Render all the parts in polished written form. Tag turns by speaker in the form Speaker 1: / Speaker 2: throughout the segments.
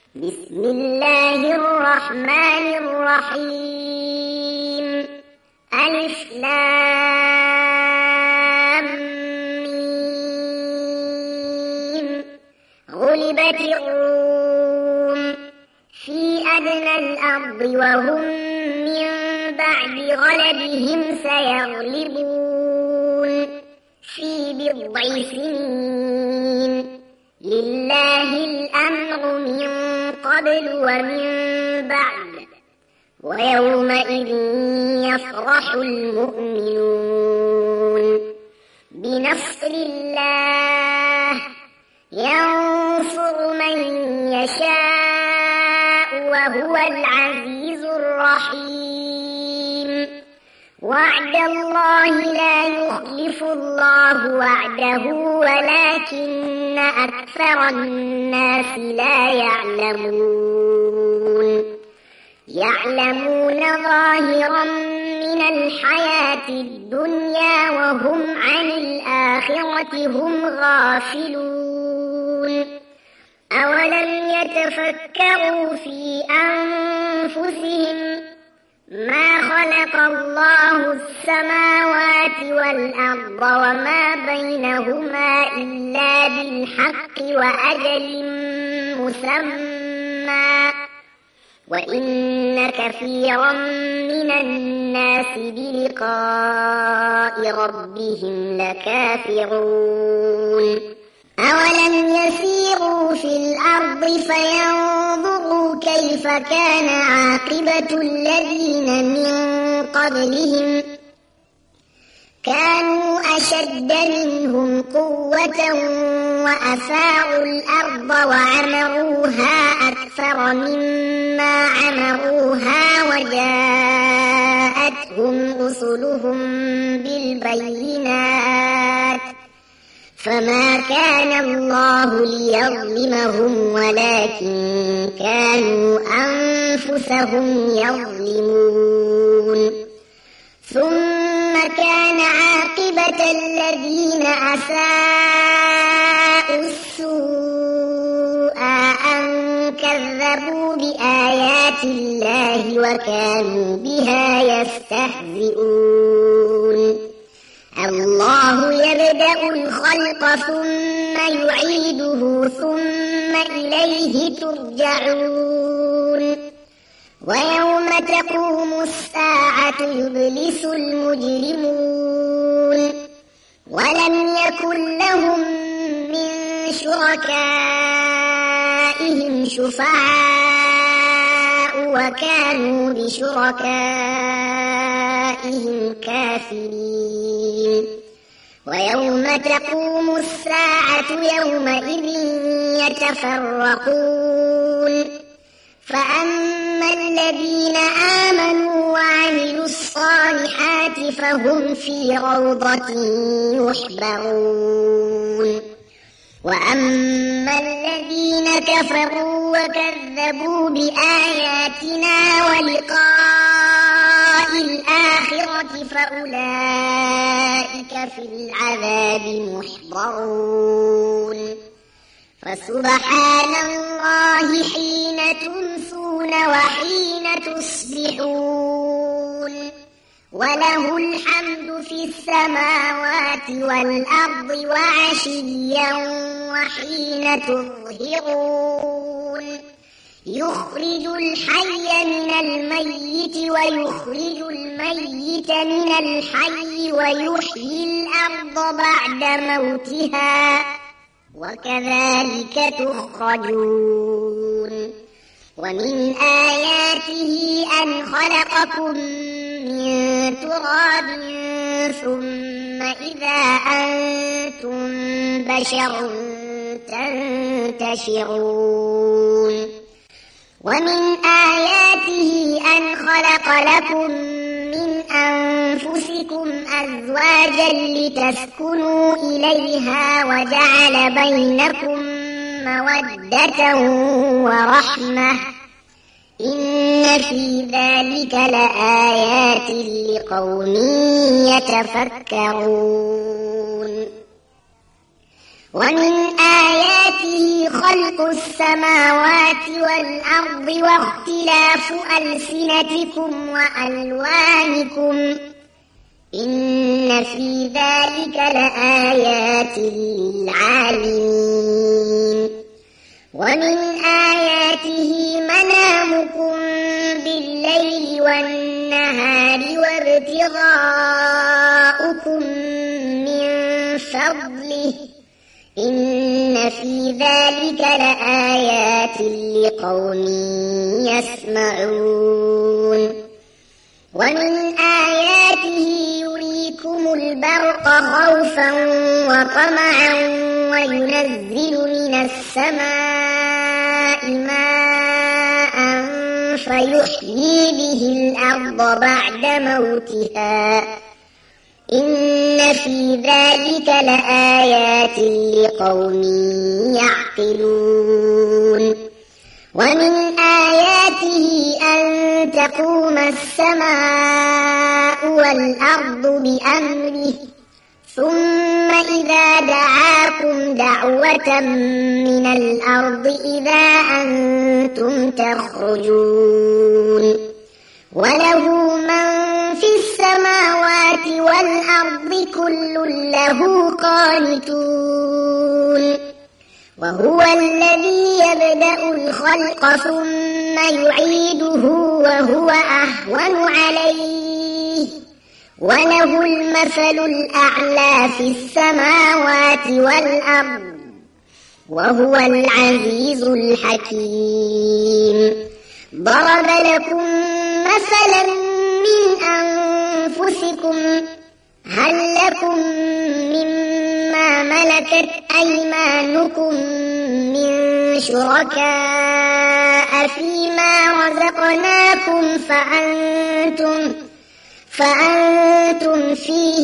Speaker 1: بسم الله الرحمن الرحيم. ألف لام ميم. غلبت الروم في أدنى الأرض وهم من بعد غلبهم سيغلبون في بضع سنين. لله الأمر من قبل ومن بعد ويومئذ يفرح المؤمنون بنصر الله ينصر من يشاء وهو العزيز الرحيم. وعد الله لا يخلف الله وعده ولكن أكثر الناس لا يعلمون ظاهرا من الحياة الدنيا وهم عن الآخرة هم غافلون. أولم يتفكروا في أنفسهم ما خلق الله السماوات والأرض وما بينهما إلا بالحق وأجل مسمى وإن كثيرا من الناس بلقاء ربهم لكافرون. أولم يسيروا في الأرض فينظروا كيف كان عاقبة الذين من قبلهم كانوا أشد منهم قوة وأثاروا الأرض وعمروها أكثر مما عمروها وجاءتهم رسلهم بالبينات فما كان الله ليظلمهم ولكن كانوا أنفسهم يظلمون. ثم كان عاقبة الذين أساءوا السوء أن كذبوا بآيات الله وكانوا بها يستهزئون. الله يبدأ الخلق ثم يعيده ثم إليه ترجعون. ويوم تقوم الساعة يبلس المجرمون ولم يكن لهم من شركائهم شفعاء وكانوا بشركائهم كافرين. ويوم تقوم الساعة يومئذ يتفرقون فأما الذين آمنوا وعملوا الصالحات فهم في روضة يحبرون. وأما الذين كفروا وكذبوا بآياتنا ولقاء الآخرة فأولئك في العذاب محضرون. فسبحان الله حين تمسون وحين تصبحون وله الحمد في السماوات والأرض وعشيا وحين تظهرون. يخرج الحي من الميت ويخرج الميت من الحي ويحيي الأرض بعد موتها وكذلك تخرجون. ومن آياته أن خلقكم من تراب ثم إذا أنتم بشر تنتشرون. ومن آياته أن خلق لكم من أنفسكم أزواجا لتسكنوا إليها وجعل بينكم مودة ورحمة إن في ذلك لآيات لقوم يتفكرون. ومن آياته خلق السماوات والأرض واختلاف ألسنتكم وألوانكم إن في ذلك لآيات للعالمين ومن آياته منامكم بالليل والنهار وابتغاؤكم من فضله إن في ذلك لآيات لقوم يسمعون ومن آياته يريكم البرق خوفا وطمعا وينزل من السماء ماء فيحيي به الأرض بعد موتها إن في ذلك لآيات لقوم يعقلون ومن آياته أن تقوم السماء والأرض بأمره ثم إذا دعاكم دعوة من الأرض إذا أنتم تخرجون وله من في السماوات والأرض كل له قانتون وهو الذي يبدأ الخلق ثم يعيده وهو أهون عليه وله المثل الأعلى في السماوات والأرض وهو العزيز الحكيم ضرب لكم مثلا من أنفسكم هل لكم مما ملكت أيمانكم من شركاء فيما رزقناكم فأنتم فيه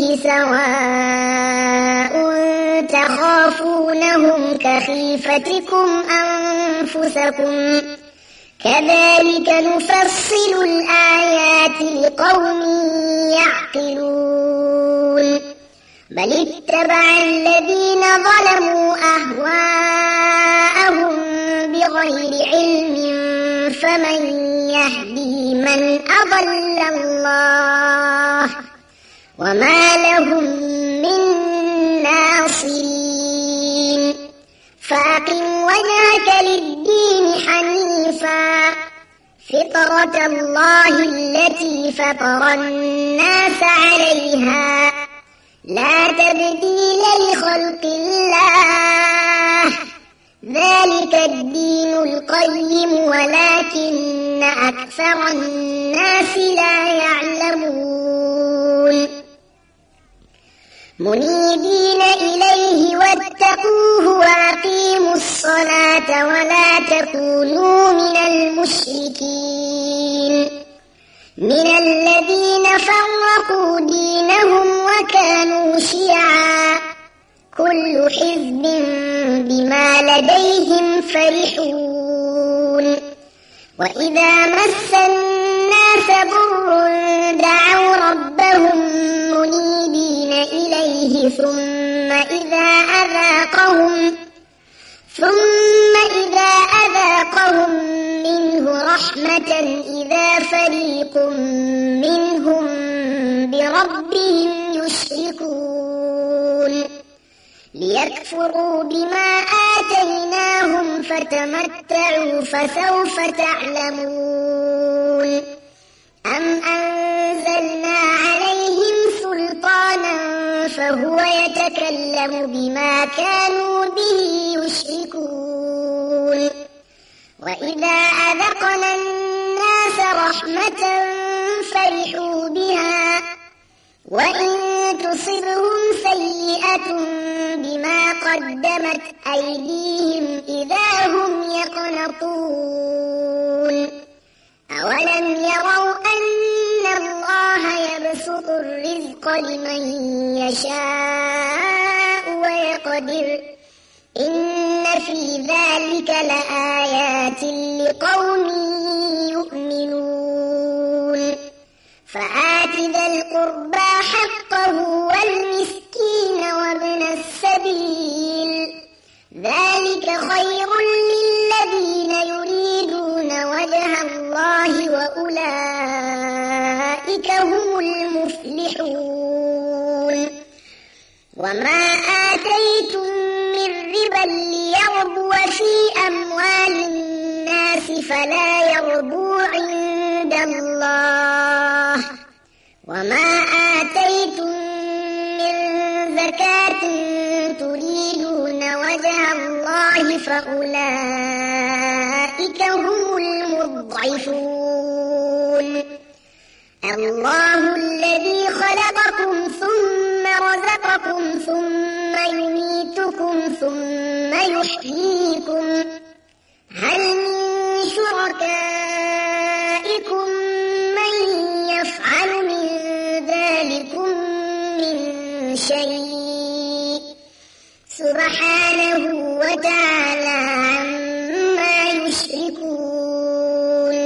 Speaker 1: سواء تخافونهم كخيفتكم أنفسكم كذلك نفصل الآيات لقوم يعقلون بل اتبع الذين ظلموا أهواءهم بغير علم فمن يهدي من أضل الله وما لهم من ناصرين فأقم وجهك للدين حنيفا فطرة الله التي فطر الناس عليها لا تبديل لخلق الله ذلك الدين القيم ولكن أكثر الناس لا يعلمون منيبين إليه واتقوه وأقيموا الصلاة ولا تكونوا من المشركين من الذين فرقوا دينهم وكانوا شيعا كل حزب بما لديهم فرحون وإذا مس الناس ضر دعوا ربهم منيبين إليه ثم إذا أذاقهم منه رحمة إذا فريق منهم بربهم يشركون ليكفروا بما آتيناهم فتمتعوا فسوف تعلمون أم أنزلنا عليهم سلطانا فهو يتكلم بما كانوا به يشركون وإذا أذقنا الناس رحمة فرحوا بها وإن تصبهم سيئة بما قدمت أيديهم إذا هم يقنطون أولم يروا أن الله يبسط الرزق لمن يشاء ويقدر إن في ذلك لآيات لقوم يؤمنون فآت ذا القربى حقه والمسكين وابن السبيل ذلك خير للذين يريدون وجه الله وأولئك هم المفلحون وما آتيتم من ربا ليربو في أموال الناس فلا يربو عند الله وما آتيتم من زكاة تريدون وجه الله فأولئك هم المضعفون الله الذي خلقكم ثم رزقكم ثم يميتكم ثم يحييكم هل من شركائكم من يفعل من ذلكم من شيء سبحانه وتعالى عما يشركون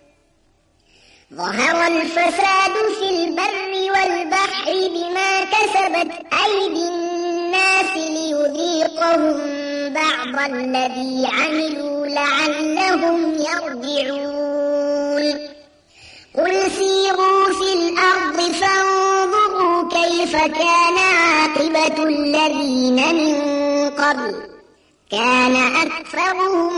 Speaker 1: ظهر الفساد في البر والبحر بما كسبت أيدي الناس ليذيقهم بعض الذي عملوا لعلهم يرجعون قل سيروا في الأرض فانظروا كيف كان عاقبة الذين من قبل كان أكثرهم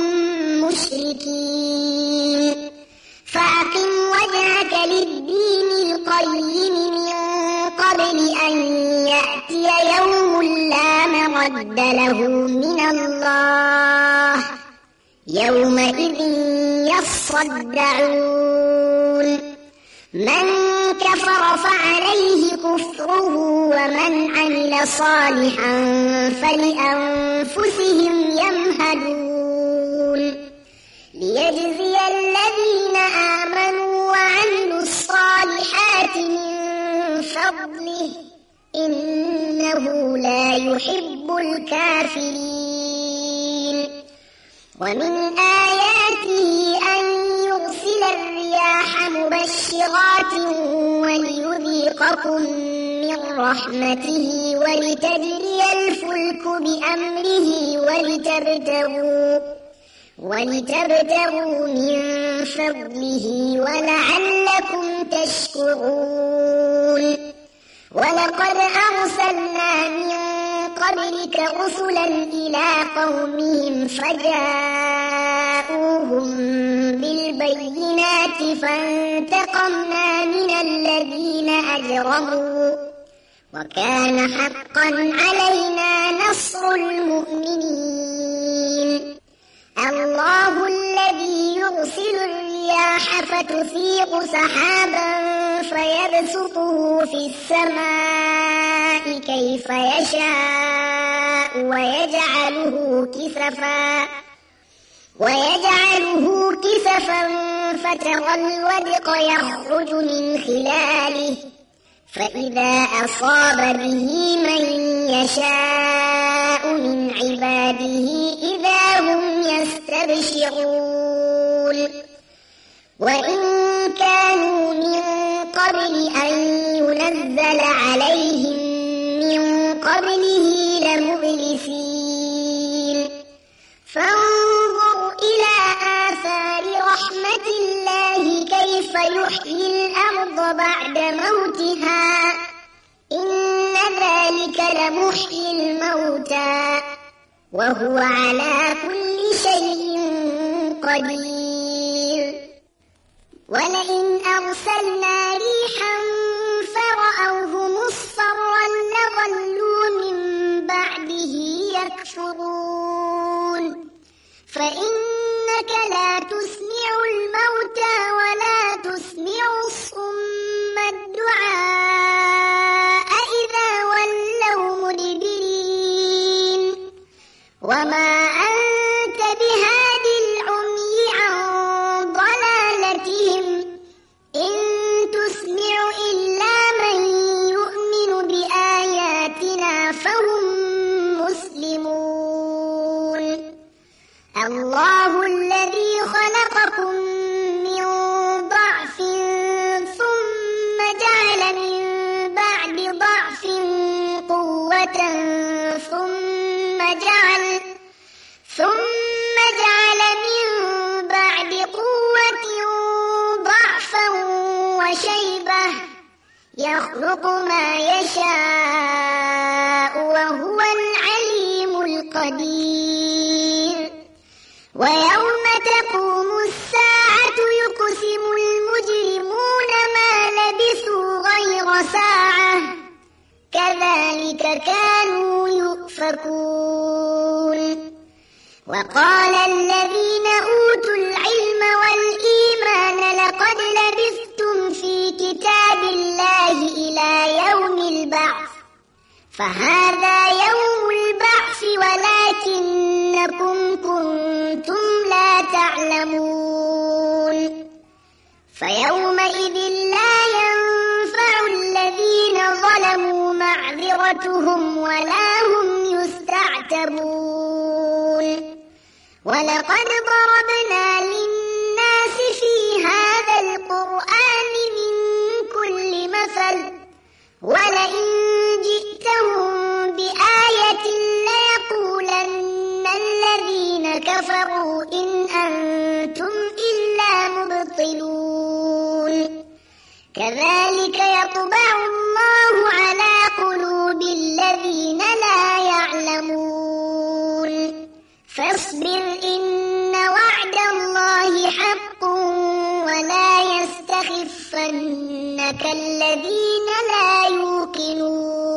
Speaker 1: مشركين فأقم وجهك للدين القيم من قبل أن يأتي يوم لا مرد له من الله يومئذ يصدعون من كفر فعليه كفره ومن عمل صالحا فلأنفسهم يمهدون ليجزي الذين آمنوا وعملوا الصالحات من فضله إنه لا يحب الكافرين ومن آياته أن يرسل الرياح مبشرات وليذيقكم من رحمته ولتجري الفلك بأمره ولتبتغوا من فضله ولعلكم تشكرون ولقد أرسلنا من قبلك رسلا إلى قومهم فجاءوهم بالبينات فانتقمنا من الذين أجرموا وكان حقا علينا نصر المؤمنين الله الذي يرسل الرياح فتثير سحابا فيبسطه في السماء كيف يشاء ويجعله كسفا فترى الودق يخرج من خلاله فإذا أصاب به من يشاء من عباده إذا هم يستبشرون وإن كانوا من قبل أن ينزل عليهم من قبله لمبلسين فانظر إلى آثار رحمة الله كيف يحيي الأرض بعد موتها إن ذلك لمحيي الموتى وهو على كل شيء قدير ولئن أرسلنا ريحا فرأوه مصفرا لظلوا من بعده يكفرون فإنك لا تسمع الموتى ولا تسمع الصم الدعاء إذا ولوا مدبرين وما أنت بهاد العمي عن ضلالتهم إن تسمع إلا من يؤمن بآياتنا فهم مسلمون الله الذي خلقكم من ضعف ثم جعل من بعد ضعف قوة يخلق ما يشاء وهو العليم القدير ويوم تقوم الساعة يقسم المجرمون ما لبثوا غير ساعة كذلك كانوا يؤفكون وقال الذين أوتوا العلم والإيمان لقد لبثتم في كتاب الله إلى يوم البعث فهذا يوم البعث ولكنكم كنتم لا تعلمون فيومئذ لا ينفع الذين ظلموا معذرتهم ولا هم يستعتبون ولقد ضربنا للناس في هذا القرآن من كل مثل ولئن جئتهم بآية ليقولن الذين كفروا إن أنتم إلا مبطلون كذلك يطبع الله على قلوب الذين لا يعلمون فاصبر إن وعد الله حق ولا يستخفنك الذين لا يوقنون